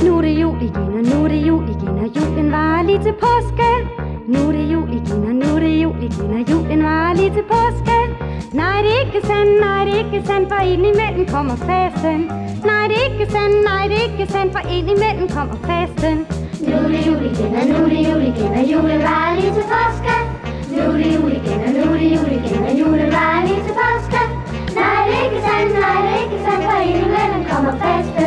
Nu er det jul igen, og nu er det jul igen, og julen var lige til påske. Nu er det jul igen, og nu er det jul igen, og julen var lige til påske. Nej, det er ikke sandt, nej, det er ikke sandt, for indimellem kommer fasten. Nej, det er ikke sandt, nej, det er ikke sandt, for indimellem kommer fasten. Nu er det jul igen, og nu er det jul igen, og julen var lige til påske. Nu er det jul igen, og nu er det jul igen, og julen var lige til påske. Nej, det er ikke sandt, nej, det er ikke sandt, for indimellem kommer fasten.